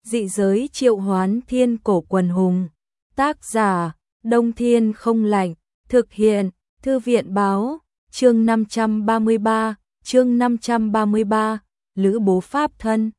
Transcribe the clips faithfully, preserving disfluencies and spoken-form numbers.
Dị giới triệu hoán thiên cổ quần hùng. Tác giả, Đông Thiên không lạnh. Thực hiện, Thư viện báo. Chương năm trăm ba mươi ba, chương năm trăm ba mươi ba, Lữ Bố pháp thân.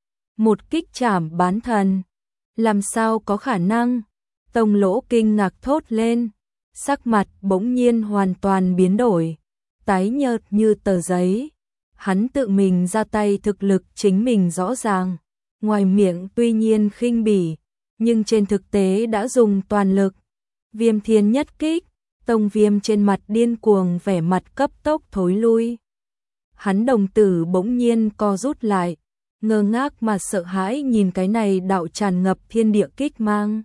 Một kích trảm bán thần. Làm sao có khả năng? Tông Lỗ kinh ngạc thốt lên, sắc mặt bỗng nhiên hoàn toàn biến đổi, tái nhợt như tờ giấy. Hắn tự mình ra tay, thực lực chính mình rõ ràng, ngoài miệng tuy nhiên khinh bỉ, nhưng trên thực tế đã dùng toàn lực. Viêm thiên nhất kích, Tông Viêm trên mặt điên cuồng, vẻ mặt cấp tốc thối lui. Hắn đồng tử bỗng nhiên co rút lại, ngơ ngác mà sợ hãi nhìn cái này đạo tràn ngập thiên địa kích mang.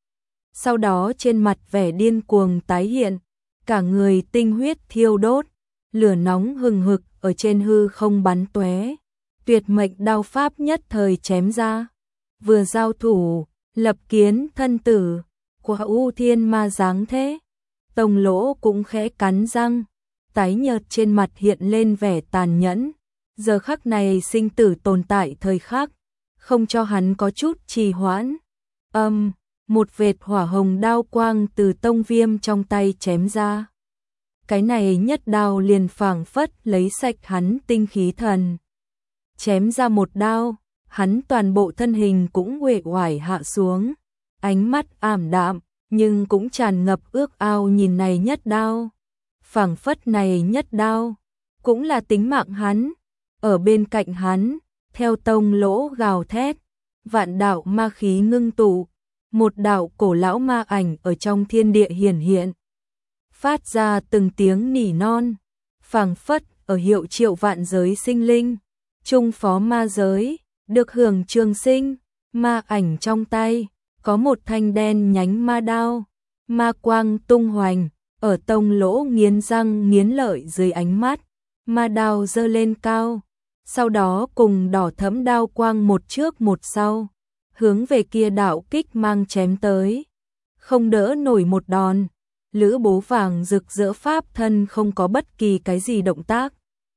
Sau đó trên mặt vẻ điên cuồng tái hiện, cả người tinh huyết thiêu đốt, lửa nóng hừng hực ở trên hư không bắn tóe. Tuyệt mệnh đao pháp nhất thời chém ra. Vừa giao thủ, lập kiến thân tử, của U Thiên Ma dáng thế. Tông Lỗ cũng khẽ cắn răng, tái nhợt trên mặt hiện lên vẻ tàn nhẫn. Giờ khắc này sinh tử tồn tại thời khắc, không cho hắn có chút trì hoãn. Âm, um, một vệt hỏa hồng đao quang từ Tông Viêm trong tay chém ra. Cái này nhất đao liền phảng phất lấy sạch hắn tinh khí thần. Chém ra một đao, hắn toàn bộ thân hình cũng uể oải hạ xuống, ánh mắt ảm đạm, nhưng cũng tràn ngập ước ao nhìn này nhất đao. Phảng phất này nhất đao, cũng là tính mạng hắn. Ở bên cạnh hắn, theo Tông Lỗ gào thét, vạn đạo ma khí ngưng tụ, một đạo cổ lão ma ảnh ở trong thiên địa hiển hiện, phát ra từng tiếng nỉ non, phảng phất ở hiệu triệu vạn giới sinh linh, trung phó ma giới, được hưởng trường sinh. Ma ảnh trong tay có một thanh đen nhánh ma đao, ma quang tung hoành, ở Tông Lỗ nghiến răng nghiến lợi dưới ánh mắt, ma đao giơ lên cao, sau đó cùng đỏ thẫm đao quang một trước một sau, hướng về kia đạo kích mang chém tới. Không đỡ nổi một đòn, Lữ Bố vàng rực rỡ pháp thân không có bất kỳ cái gì động tác.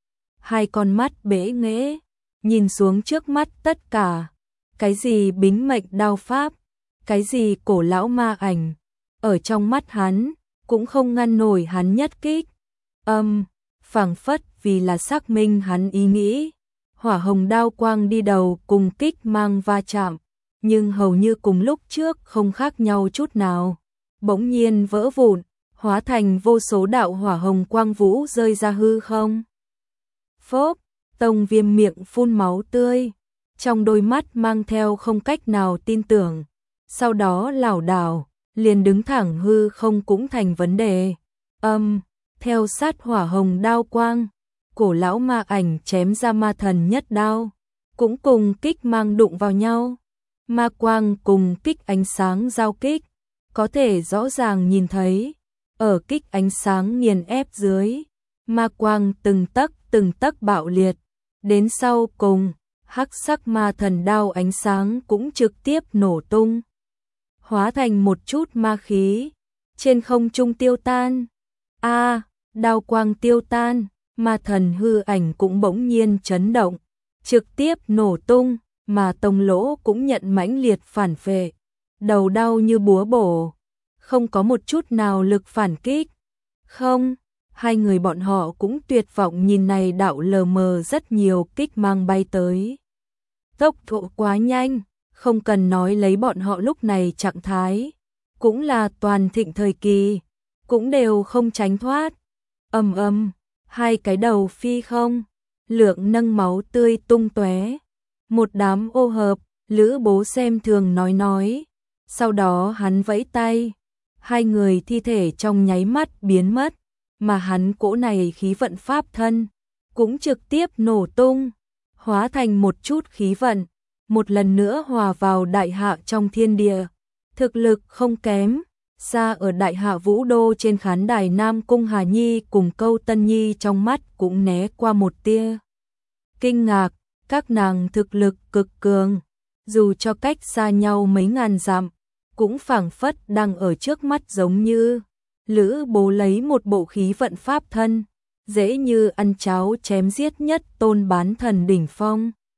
Hai con mắt bế nghễ, nhìn xuống trước mắt tất cả, cái gì bính mệnh đao pháp, cái gì cổ lão ma ảnh, ở trong mắt hắn, cũng không ngăn nổi hắn nhất kích. Âm, um, phảng phất vì là xác minh hắn ý nghĩ, hỏa hồng đao quang đi đầu cùng kích mang va chạm, nhưng hầu như cùng lúc trước không khác nhau chút nào, bỗng nhiên vỡ vụn, hóa thành vô số đạo hỏa hồng quang vũ rơi ra hư không. Phốp, Tông Viêm miệng phun máu tươi, trong đôi mắt mang theo không cách nào tin tưởng, sau đó lảo đảo, liền đứng thẳng hư không cũng thành vấn đề. Âm, um, theo sát hỏa hồng đao quang, cổ lão ma ảnh chém ra ma thần nhất đao, cũng cùng kích mang đụng vào nhau. Ma quang cùng kích ánh sáng giao kích, có thể rõ ràng nhìn thấy, ở kích ánh sáng nghiền ép dưới, ma quang từng tấc từng tấc bạo liệt, đến sau cùng, hắc sắc ma thần đao ánh sáng cũng trực tiếp nổ tung, hóa thành một chút ma khí, trên không trung tiêu tan. A, à, đao quang tiêu tan, ma thần hư ảnh cũng bỗng nhiên chấn động, trực tiếp nổ tung, mà Tông Lỗ cũng nhận mãnh liệt phản phệ, đầu đau như búa bổ, không có một chút nào lực phản kích. Không, hai người bọn họ cũng tuyệt vọng nhìn này đạo lờ mờ rất nhiều kích mang bay tới. Tốc độ quá nhanh, không cần nói lấy bọn họ lúc này trạng thái, cũng là toàn thịnh thời kỳ, cũng đều không tránh thoát. Ầm ầm, hai cái đầu phi không, lượng nâng máu tươi tung tóe. Một đám ô hợp, Lữ Bố xem thường nói nói, sau đó hắn vẫy tay, hai người thi thể trong nháy mắt biến mất, mà hắn cỗ này khí vận pháp thân cũng trực tiếp nổ tung, hóa thành một chút khí vận, một lần nữa hòa vào đại hạ trong thiên địa. Thực lực không kém, xa ở đại hạ vũ đô trên khán đài Nam Cung Hà Nhi cùng Câu Tân Nhi trong mắt cũng né qua một tia kinh ngạc. Các nàng thực lực cực cường, dù cho cách xa nhau mấy ngàn dặm, cũng phảng phất đang ở trước mắt, giống như Lữ Bố lấy một bộ khí vận pháp thân, dễ như ăn cháo chém giết nhất tôn bán thần đỉnh phong.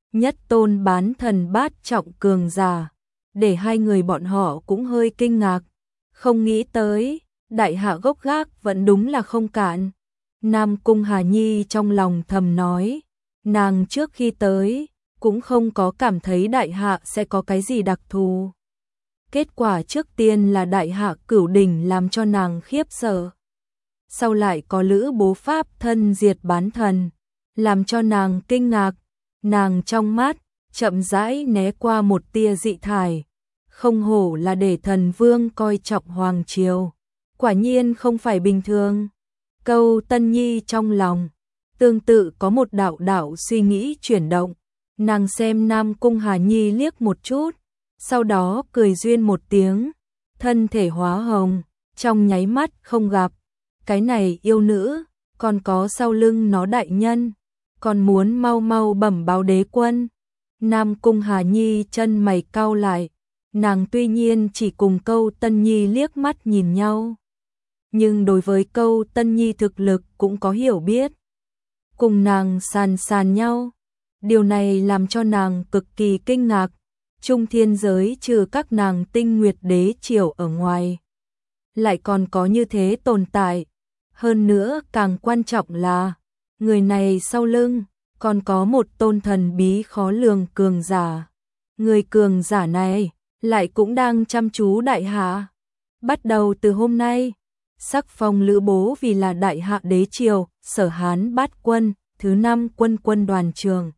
nhất tôn bán thần bát trọng cường giả, để hai người bọn họ cũng hơi kinh ngạc, không nghĩ tới, đại hạ gốc gác vẫn đúng là không cạn. Nam Cung Hà Nhi trong lòng thầm nói, nàng trước khi tới, cũng không có cảm thấy đại hạ sẽ có cái gì đặc thù. Kết quả trước tiên là đại hạ cửu đỉnh làm cho nàng khiếp sợ. Sau lại có Lữ Bố Pháp thân diệt bán thần, làm cho nàng kinh ngạc, nàng trong mắt, chậm rãi né qua một tia dị thải. Không hổ là để thần vương coi trọng hoàng triều, quả nhiên không phải bình thường. Câu Tân Nhi trong lòng, tương tự có một đạo đạo suy nghĩ chuyển động, nàng xem Nam Cung Hà Nhi liếc một chút, sau đó cười duyên một tiếng, thân thể hóa hồng, trong nháy mắt không gặp. Cái này yêu nữ, còn có sau lưng nó đại nhân, còn muốn mau mau bẩm báo đế quân. Nam Cung Hà Nhi chân mày cau lại, nàng tuy nhiên chỉ cùng Câu Tân Nhi liếc mắt nhìn nhau, nhưng đối với Câu Tân Nhi thực lực cũng có hiểu biết. Cùng nàng sàn sàn nhau, điều này làm cho nàng cực kỳ kinh ngạc. Trung thiên giới trừ các nàng Tinh Nguyệt Đế triều ở ngoài, lại còn có như thế tồn tại. Hơn nữa càng quan trọng là, người này sau lưng, còn có một tôn thần bí khó lường cường giả. Người cường giả này, lại cũng đang chăm chú đại hạ. Bắt đầu từ hôm nay, sắc phong Lữ Bố vì là đại hạ đế triều, Sở Hán bát quân, thứ năm quân quân đoàn trường.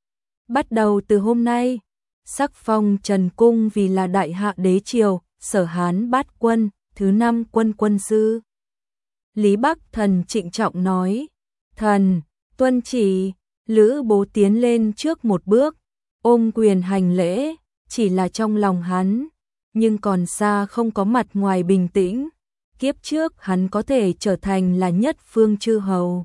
Bắt đầu từ hôm nay, sắc phong Trần Cung vì là đại hạ đế triều, Sở Hán bát quân, thứ năm quân quân sư. Lý Bắc Thần trịnh trọng nói, thần, tuân chỉ. Lữ Bố tiến lên trước một bước, ôm quyền hành lễ, chỉ là trong lòng hắn, nhưng còn xa không có mặt ngoài bình tĩnh. Kiếp trước hắn có thể trở thành là nhất phương chư hầu.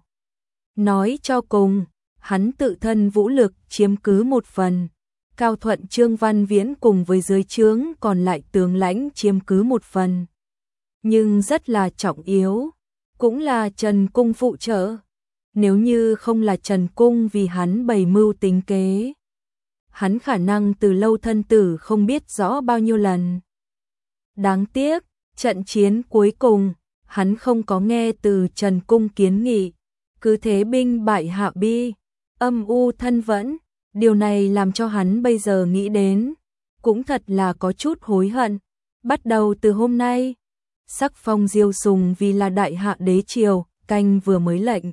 Nói cho cùng, hắn tự thân vũ lực chiếm cứ một phần, Cao Thuận Trương Văn Viễn cùng với dưới trướng còn lại tướng lãnh chiếm cứ một phần. Nhưng rất là trọng yếu, cũng là Trần Cung phụ trợ. Nếu như không là Trần Cung vì hắn bày mưu tính kế, hắn khả năng từ lâu thân tử không biết rõ bao nhiêu lần. Đáng tiếc, trận chiến cuối cùng, hắn không có nghe từ Trần Cung kiến nghị, cứ thế binh bại hạ bi, âm u thân vẫn. Điều này làm cho hắn bây giờ nghĩ đến, cũng thật là có chút hối hận. Bắt đầu từ hôm nay, sắc phong Diêu Sùng vì là đại hạ đế triều, canh vừa mới lệnh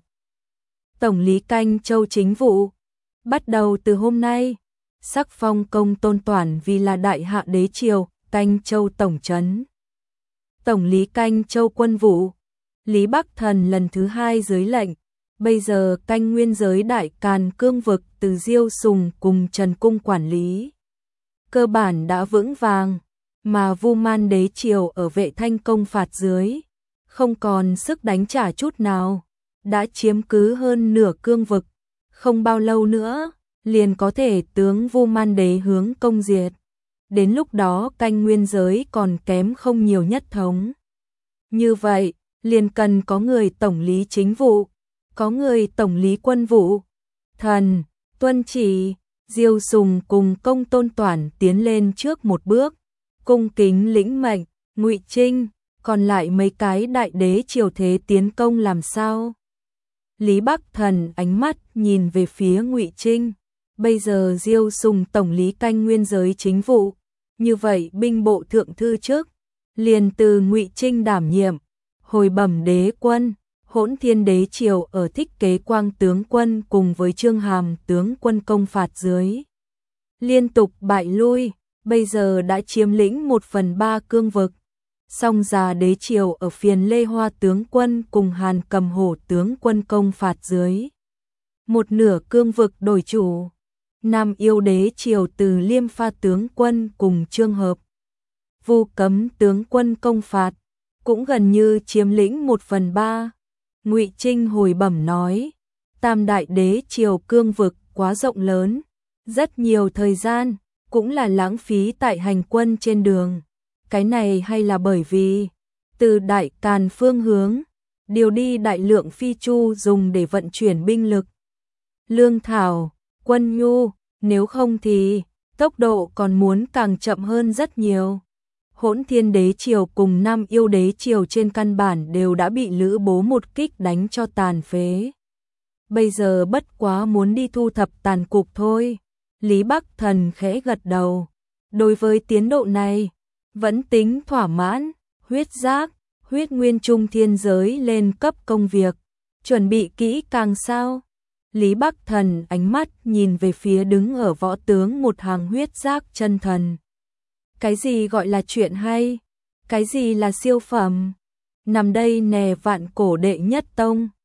tổng lý canh châu chính vụ. Bắt đầu từ hôm nay, sắc phong Công Tôn Toản vì là đại hạ đế triều, canh châu tổng trấn, tổng lý canh châu quân vụ. Lý Bắc Thần lần thứ hai dưới lệnh, bây giờ canh nguyên giới đại càn cương vực từ Diêu Sùng cùng Trần Cung quản lý, cơ bản đã vững vàng, mà Vu Man đế triều ở Vệ Thanh công phạt dưới, không còn sức đánh trả chút nào, đã chiếm cứ hơn nửa cương vực, không bao lâu nữa, liền có thể tướng Vu Man đế hướng công diệt. Đến lúc đó canh nguyên giới còn kém không nhiều nhất thống. Như vậy, liền cần có người tổng lý chính vụ, có người tổng lý quân vụ. Thần, tuân chỉ. Diêu Sùng cùng Công Tôn Toản tiến lên trước một bước, cung kính lĩnh mệnh. Ngụy Trinh, còn lại mấy cái đại đế triều thế tiến công làm sao? Lý Bắc Thần ánh mắt nhìn về phía Ngụy Trinh. Bây giờ Diêu Sùng tổng lý canh nguyên giới chính vụ, như vậy binh bộ thượng thư trước, liền từ Ngụy Trinh đảm nhiệm. Hồi bẩm đế quân, Hỗn Thiên đế triều ở Thích Kế Quang tướng quân cùng với Trương Hàm tướng quân công phạt dưới, liên tục bại lui, bây giờ đã chiếm lĩnh một phần ba cương vực. Song Già đế triều ở Phiền Lê Hoa tướng quân cùng Hàn Cầm Hổ tướng quân công phạt dưới, một nửa cương vực đổi chủ. Nam Yêu đế triều từ Liêm Pha tướng quân cùng Trương Hợp, Vu Cấm tướng quân công phạt, cũng gần như chiếm lĩnh một phần ba. Ngụy Trinh hồi bẩm nói, Tam đại đế triều cương vực quá rộng lớn, rất nhiều thời gian, cũng là lãng phí tại hành quân trên đường. Cái này hay là bởi vì, từ Đại Càn phương hướng, điều đi đại lượng phi chu dùng để vận chuyển binh lực, lương thảo, quân nhu, nếu không thì tốc độ còn muốn càng chậm hơn rất nhiều. Hỗn Thiên Đế Triều cùng Nam Yêu Đế Triều trên căn bản đều đã bị Lữ Bố một kích đánh cho tàn phế. Bây giờ bất quá muốn đi thu thập tàn cục thôi. Lý Bắc Thần khẽ gật đầu. Đối với tiến độ này, vẫn tính thỏa mãn. Huyết giác, huyết nguyên trung thiên giới lên cấp công việc. Chuẩn bị kỹ càng sao? Lý Bắc Thần ánh mắt nhìn về phía đứng ở võ tướng một hàng huyết giác chân thần. Cái gì gọi là chuyện hay? Cái gì là siêu phẩm? Nằm đây nè vạn cổ đệ nhất tông.